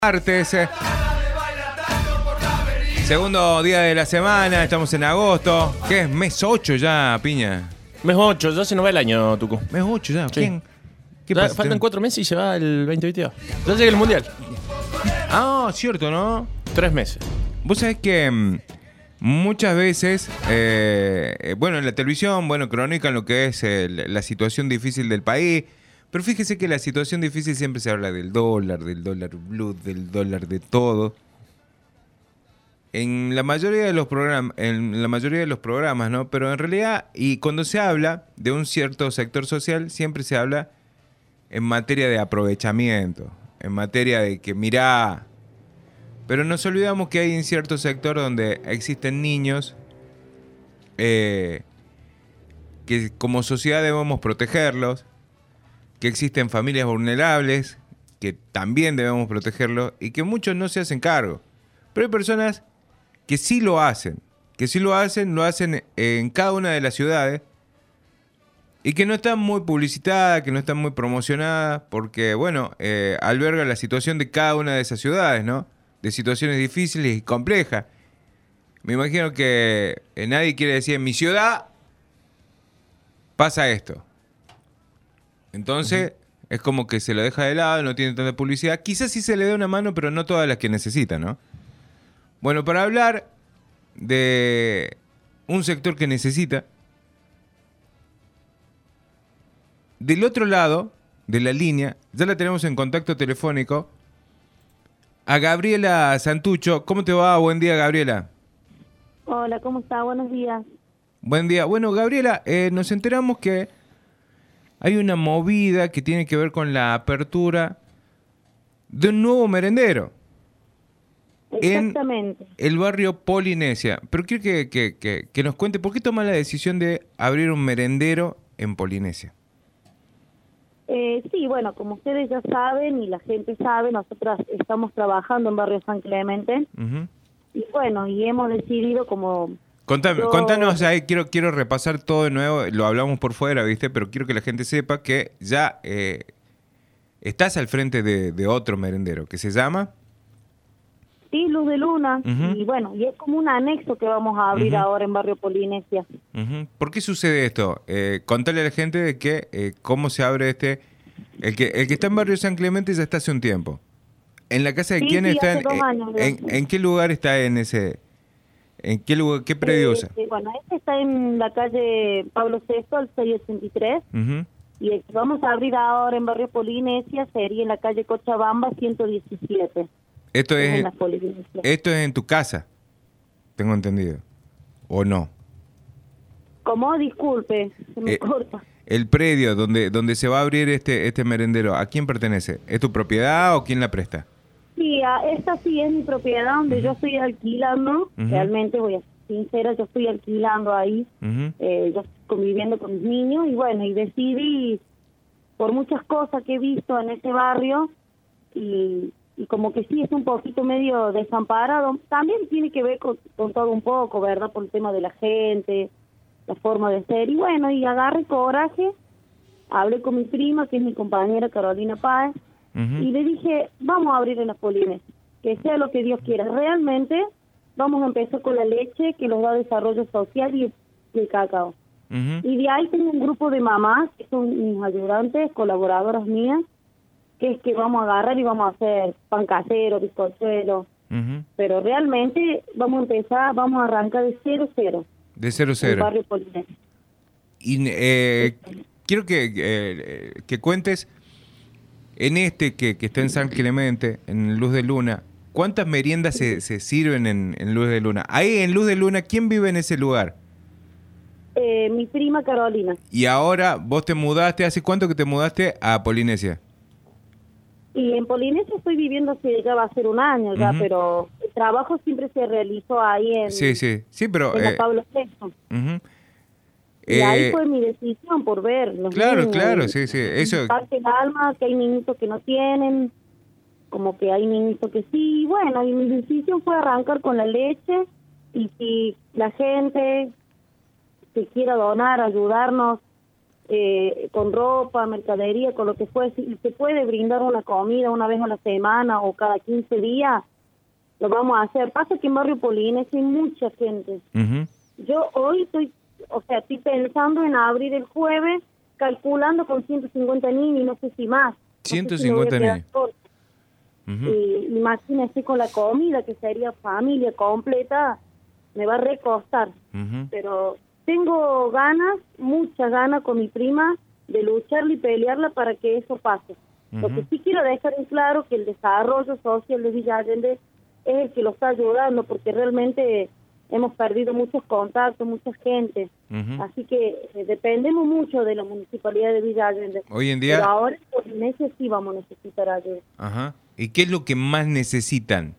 Martes, segundo día de la semana, estamos en agosto. ¿Qué es? Mes 8 ya, Piña. Mes 8, ya se nos va el año, Tucu. Mes 8 ya. Sí. ¿Quién? ¿Qué Ya pasa? faltan 4 meses y se va el 2022. Ya llega el Mundial. Ah, cierto, ¿no? 3 meses. Vos sabés que muchas veces, bueno, en la televisión, cronican lo que es la situación difícil del país. Pero fíjese que la situación difícil siempre se habla del dólar blue, del dólar de todo. En la mayoría de los programas, ¿no? Pero en realidad, y cuando se habla de un cierto sector social, siempre se habla en materia de aprovechamiento, en materia de que mirá. Pero nos olvidamos que hay un cierto sector donde existen niños que como sociedad debemos protegerlos, que existen familias vulnerables, que también debemos protegerlos y que muchos no se hacen cargo. Pero hay personas que sí lo hacen, lo hacen en cada una de las ciudades y que no están muy publicitadas, que no están muy promocionadas, porque, alberga la situación de cada una de esas ciudades, ¿no? De situaciones difíciles y complejas. Me imagino que nadie quiere decir, en mi ciudad pasa esto. Entonces, es como que se lo deja de lado, no tiene tanta publicidad. Quizás sí se le dé una mano, pero no todas las que necesita, ¿no? Bueno, para hablar de un sector que necesita, del otro lado de la línea, ya la tenemos en contacto telefónico, a Gabriela Santucho. ¿Cómo te va? Buen día, Gabriela. Hola, ¿cómo está? Buenos días. Buen día. Bueno, Gabriela, nos enteramos que hay una movida que tiene que ver con la apertura de un nuevo merendero. Exactamente. En el barrio Polinesia. Pero quiero que nos cuente por qué toma la decisión de abrir un merendero en Polinesia. Sí, bueno, como ustedes ya saben y la gente sabe, nosotros estamos trabajando en Barrio San Clemente. Uh-huh. Y hemos decidido como... Contanos, ahí quiero repasar todo de nuevo, lo hablamos por fuera, ¿viste? Pero quiero que la gente sepa que ya estás al frente de otro merendero, que se llama... Sí, Luz de Luna. Uh-huh. Y es como un anexo que vamos a abrir Uh-huh. ahora en Barrio Polinesia. Uh-huh. ¿Por qué sucede esto? Contale a la gente de que cómo se abre el que está en Barrio San Clemente ya está hace un tiempo. ¿En la casa de quién está? Hace 2 años. ¿En qué lugar está en ese? ¿En qué lugar, qué predio usa? Este está en la calle Pablo VI, al 683. Uh-huh. Y el que vamos a abrir ahora en Barrio Polinesia sería en la calle Cochabamba, 117. Esto en la Polinesia. Esto es en tu casa, tengo entendido, ¿o no? ¿Cómo? Disculpe, se me corta. El predio donde se va a abrir este merendero, ¿a quién pertenece? ¿Es tu propiedad o quién la presta? Sí, esta sí es mi propiedad donde Uh-huh. yo estoy alquilando. Uh-huh. Realmente, voy a ser sincera, yo estoy alquilando ahí. Uh-huh. Yo estoy conviviendo con mis niños y decidí, por muchas cosas que he visto en ese barrio, y como que sí es un poquito medio desamparado. También tiene que ver con todo un poco, ¿verdad? Por el tema de la gente, la forma de ser. Y agarré coraje, hablé con mi prima, que es mi compañera Carolina Páez, Uh-huh. y le dije, vamos a abrir en las Polines, que sea lo que Dios quiera. Realmente vamos a empezar con la leche, que nos da desarrollo social, y el cacao. Uh-huh. Y de ahí tengo un grupo de mamás, que son mis ayudantes, colaboradoras mías, que es que vamos a agarrar y vamos a hacer pan casero, bizcochuelo. Uh-huh. Pero realmente vamos a arrancar de 0-0. De 0-0. En el barrio Polinesia. Y quiero que cuentes, en que está en San Clemente, en Luz de Luna, ¿cuántas meriendas se sirven en Luz de Luna? Ahí en Luz de Luna, ¿quién vive en ese lugar? Mi prima Carolina. Y ahora vos te mudaste, ¿hace cuánto que te mudaste a Polinesia? Y en Polinesia estoy viviendo ya va a ser 1 año ya, Uh-huh. pero el trabajo siempre se realizó ahí en, Sí, pero... en la Pablo VI. Uh-huh. Y ahí fue mi decisión por ver los Claro, niños. claro, sí. Eso... Parte el alma, que hay niñitos que no tienen, como que hay niñitos que sí. Y mi decisión fue arrancar con la leche, y si la gente que quiera donar, ayudarnos, con ropa, mercadería, con lo que fuese, y se puede brindar una comida una vez a la semana o cada 15 días, lo vamos a hacer. Pasa que en Barrio Polinesia hay mucha gente. Ujú. Yo hoy estoy pensando en abrir el jueves, calculando con 150 niños, no sé si más. No sé si me voy a 150 quedar niños. corta. Ujú. Y imagínese con la comida, que sería familia completa, me va a recostar. Ujú. Pero tengo ganas, muchas ganas con mi prima de lucharla y pelearla para que eso pase. Lo que Ujú. sí quiero dejar en claro que el desarrollo social de Villa Allende es el que lo está ayudando, porque realmente hemos perdido muchos contactos, mucha gente. Ujú. Así que dependemos mucho de la municipalidad de Villa Allende. Hoy en Pero día, ahora por meses sí vamos a necesitar ayuda. ajá. ¿Y qué es lo que más necesitan?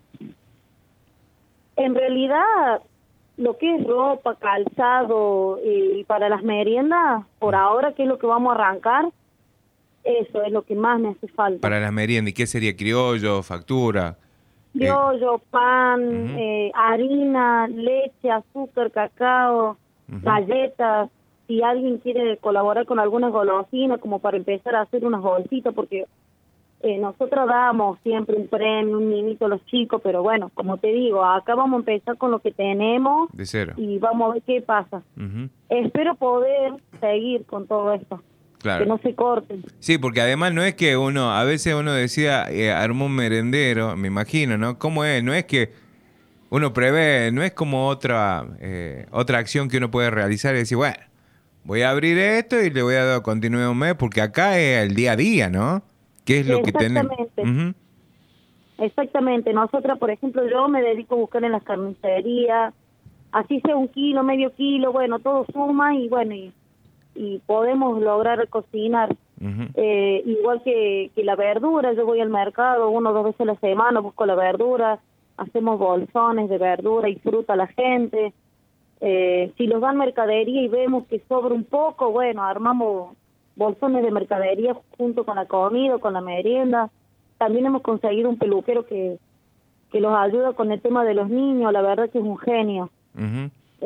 En realidad, lo que es ropa, calzado y para las meriendas, por ahora, que es lo que vamos a arrancar, eso es lo que más me hace falta. Para las meriendas, ¿y qué sería? ¿Criollo, factura? Criollo, pan, Ujú. harina, leche, azúcar, cacao, Ujú. galletas. Si alguien quiere colaborar con alguna golosina, como para empezar a hacer unas bolsitas, porque nosotros damos siempre un premio, un mimito a los chicos, pero bueno, como te digo, acá vamos a empezar con lo que tenemos De cero. y vamos a ver qué pasa. Ujú. Espero poder seguir con todo esto, Claro. que no se corten. Sí, porque además no es que a veces uno decía, armó un merendero, me imagino, ¿no? ¿Cómo es? No es que uno prevé, no es como otra acción que uno puede realizar y decir, bueno, voy a abrir esto y le voy a dar continuidad un mes, porque acá es el día a día, ¿no? ¿Qué es lo que tenemos? Exactamente. Ujú. Exactamente, nosotras, por ejemplo, yo me dedico a buscar en las carnicerías, así sea 1 kilo, medio kilo, bueno, todo suma y bueno, y podemos lograr cocinar. Ujú. Igual que la verdura, yo voy al mercado 1 o 2 veces a la semana, busco la verdura, hacemos bolsones de verdura y fruta a la gente. Si los dan mercadería y vemos que sobra un poco, bueno, armamos bolsones de mercadería junto con la comida, con la merienda. También hemos conseguido un peluquero que los ayuda con el tema de los niños, la verdad que es un genio. Ujú.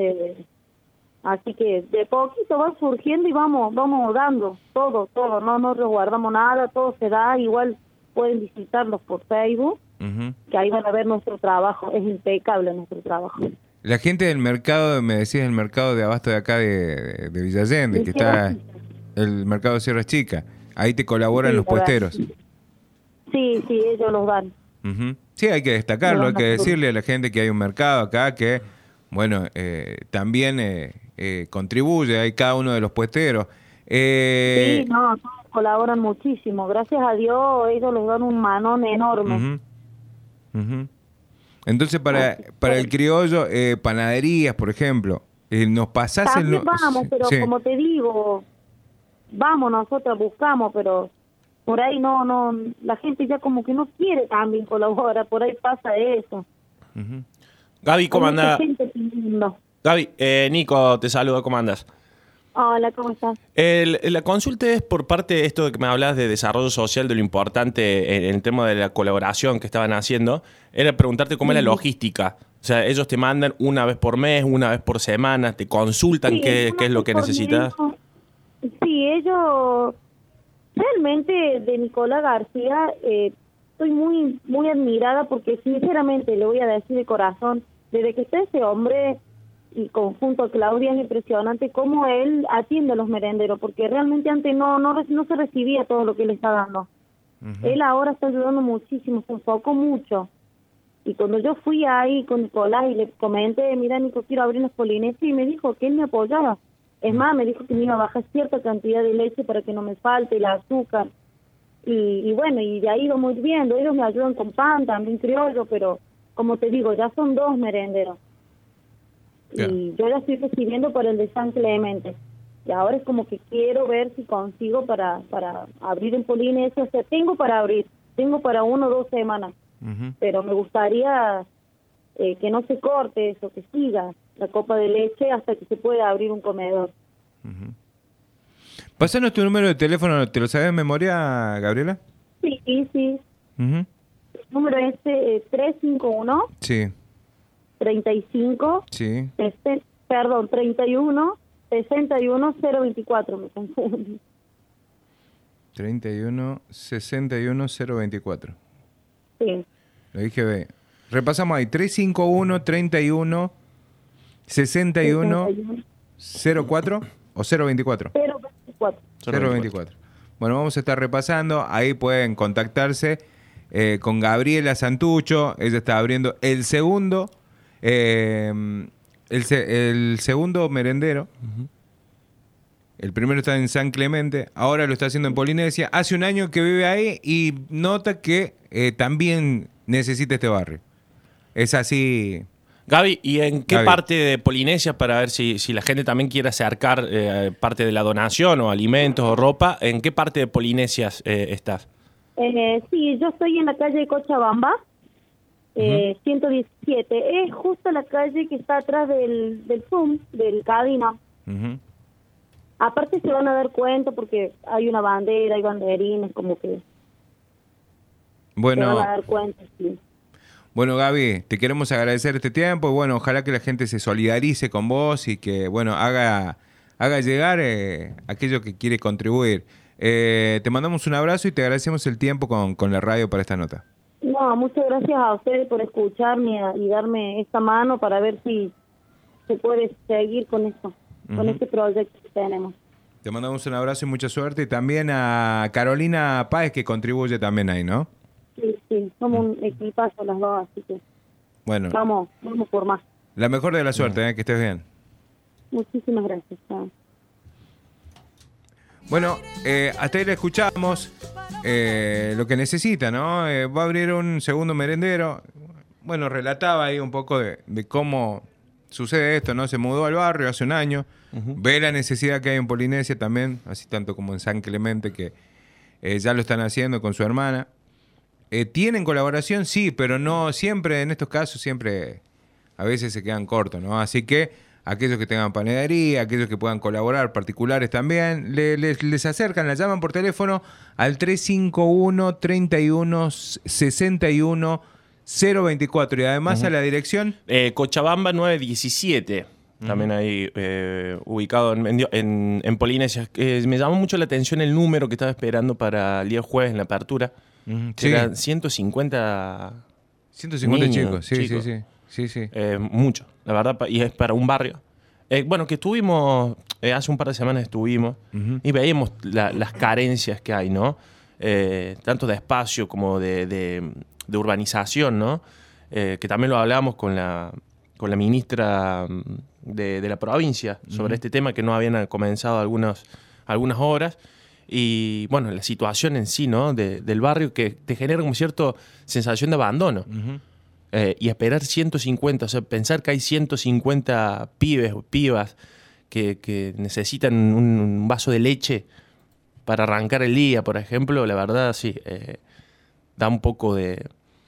Así que de poquito va surgiendo y vamos dando todo, no resguardamos nada, todo se da. Igual pueden visitarlos por Facebook, Ujú. que ahí van a ver nuestro trabajo, es impecable nuestro trabajo. La gente del mercado, me decías el mercado de abasto de acá de Villa Allende, que Sierras está Chicas. el mercado de Sierras Chicas, ahí te colaboran Sí, los la verdad. puesteros. Sí, ellos los dan. Ujú. Sí, hay que destacarlo, Lo hay van que a decirle a la gente que hay un mercado acá que, bueno, también contribuye, hay cada uno de los puesteros. Sí, no, todos colaboran muchísimo. Gracias a Dios, ellos les dan un manón enorme. Ujú, ujú. Entonces, Así para que- el criollo, panaderías, por ejemplo, nos pasás el... También vamos, pero Sí. como te digo, vamos nosotros, buscamos, pero por ahí no, la gente ya como que no quiere también colaborar, por ahí pasa eso. Ujú. Gaby, ¿cómo Hay mucha anda? gente pidiendo. Gaby, Nico, te saludo, ¿cómo andas? Hola, ¿cómo estás? La consulta es por parte de esto de que me hablas de desarrollo social, de lo importante en el tema de la colaboración que estaban haciendo, era preguntarte cómo es la logística. O sea, ellos te mandan una vez por mes, una vez por semana, te consultan Sí, qué una es lo vez que por necesitas. mes. Sí, ellos realmente de Nicolás García estoy muy admirada porque sinceramente le voy a decir de corazón, desde que está ese hombre y conjunto a Claudia es impresionante cómo él atiende a los merenderos, porque realmente antes no se recibía todo lo que él está dando. Ujú. Él ahora está ayudando muchísimo, se enfocó mucho. Y cuando yo fui ahí con Nicolás y le comenté, mira Nico, quiero abrir las Polinesias, y me dijo que él me apoyaba. Es más, me dijo que me iba a bajar cierta cantidad de leche para que no me falte el azúcar. Y bueno, y de ahí vamos viendo, ellos me ayudan con pan, también criollo, pero como te digo, ya son 2 merenderos. Claro. Y yo ya estoy recibiendo por el de San Clemente. Y ahora es como que quiero ver si consigo para abrir en Polinesia. O sea, tengo para abrir, tengo para 1 o 2 semanas. Ujú. Pero me gustaría que no se corte eso, que siga la copa de leche hasta que se pueda abrir un comedor. Ujú. Pásanos tu número de teléfono, ¿te lo sabes de memoria, Gabriela? Sí. Ujú. El número es 351 Sí, 35 sí. 31 61024, me confundí. 31 61 024. Sí. Lo dije bien. Repasamos ahí. 351 31 61 04 o 024. 024. 024. Bueno, vamos a estar repasando. Ahí pueden contactarse con Gabriela Santucho. Ella está abriendo el segundo segundo merendero. Uh-huh. El primero está en San Clemente, ahora lo está haciendo en Polinesia. Hace un año que vive ahí y nota que también necesita este barrio. Es así. Gaby, ¿y en qué Gaby. parte de Polinesia, para ver si la gente también quiere acercar parte de la donación o alimentos o ropa, en qué parte de Polinesia estás? Sí, yo estoy en la calle de Cochabamba, 117. Es justo la calle que está atrás del Zoom, del Cadina. Uh-huh. Aparte se van a dar cuenta porque hay una bandera, hay banderines, como que se van a dar cuenta, sí. Bueno, Gaby, te queremos agradecer este tiempo y bueno, ojalá que la gente se solidarice con vos y que, bueno, haga llegar aquello que quiere contribuir. Te mandamos un abrazo y te agradecemos el tiempo con la radio para esta nota. No, muchas gracias a ustedes por escucharme y darme esta mano para ver si se puede seguir con esto, con este proyecto que tenemos. Te mandamos un abrazo y mucha suerte. Y también a Carolina Páez, que contribuye también ahí, ¿no? Sí, somos un equipazo las dos, así que bueno, vamos por más. La mejor de la suerte, que estés bien. Muchísimas gracias. Chao. Bueno, hasta ahí le escuchamos lo que necesita, ¿no? Va a abrir un segundo merendero. Bueno, relataba ahí un poco de cómo sucede esto, ¿no? Se mudó al barrio hace un año, ve la necesidad que hay en Polinesia también, así tanto como en San Clemente, que ya lo están haciendo con su hermana. ¿Tienen colaboración? Sí, pero no siempre, en estos casos, siempre a veces se quedan cortos, ¿no? Así que aquellos que tengan panadería, aquellos que puedan colaborar, particulares también, les acercan, la llaman por teléfono al 351 31 61 024 y además a la dirección Cochabamba 917, también ahí ubicado en Polinesia. Me llamó mucho la atención el número que estaba esperando para el día jueves en la apertura. Sí. Eran 150 150 niños, chicos, sí. Mucho, la verdad, y es para un barrio. Bueno, que estuvimos, hace un par de semanas estuvimos y veíamos las carencias que hay, ¿no? Tanto de espacio como de urbanización, ¿no? Que también lo hablábamos con la ministra de la provincia sobre este tema, que no habían comenzado algunas obras. Y bueno, la situación en sí, ¿no? Del barrio, que te genera como cierta sensación de abandono. Y esperar 150, o sea, pensar que hay 150 pibes o pibas que necesitan un vaso de leche para arrancar el día, por ejemplo, la verdad sí, da un poco de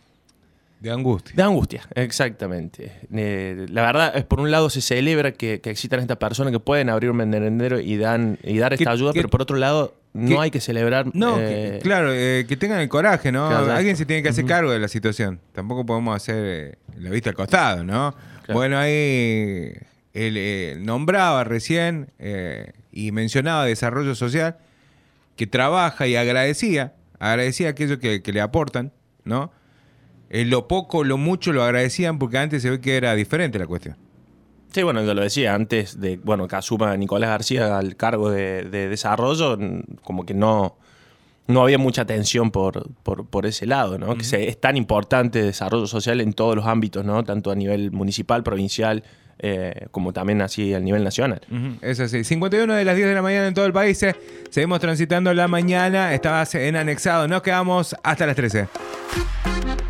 angustia. De angustia, exactamente. La verdad es, por un lado se celebra que existan estas personas que pueden abrir un merendero y dar esta ayuda, pero por otro lado no hay que celebrar. No, claro, que tengan el coraje, ¿no? Claro, alguien se tiene que hacer cargo de la situación. Tampoco podemos hacer la vista al costado, ¿no? Claro. Bueno, ahí él nombraba recién y mencionaba desarrollo social, que trabaja y agradecía aquello que le aportan, ¿no? Lo poco, lo mucho lo agradecían porque antes se ve que era diferente la cuestión. Sí, bueno, yo lo decía antes de que asuma Nicolás García al cargo de desarrollo, como que no había mucha atención por ese lado, ¿no? Que es tan importante el desarrollo social en todos los ámbitos, ¿no? Tanto a nivel municipal, provincial, como también así a nivel nacional. Es así. 51 de las 10 de la mañana en todo el país. Seguimos transitando la mañana. Estabas en Anexado. Nos quedamos hasta las 13.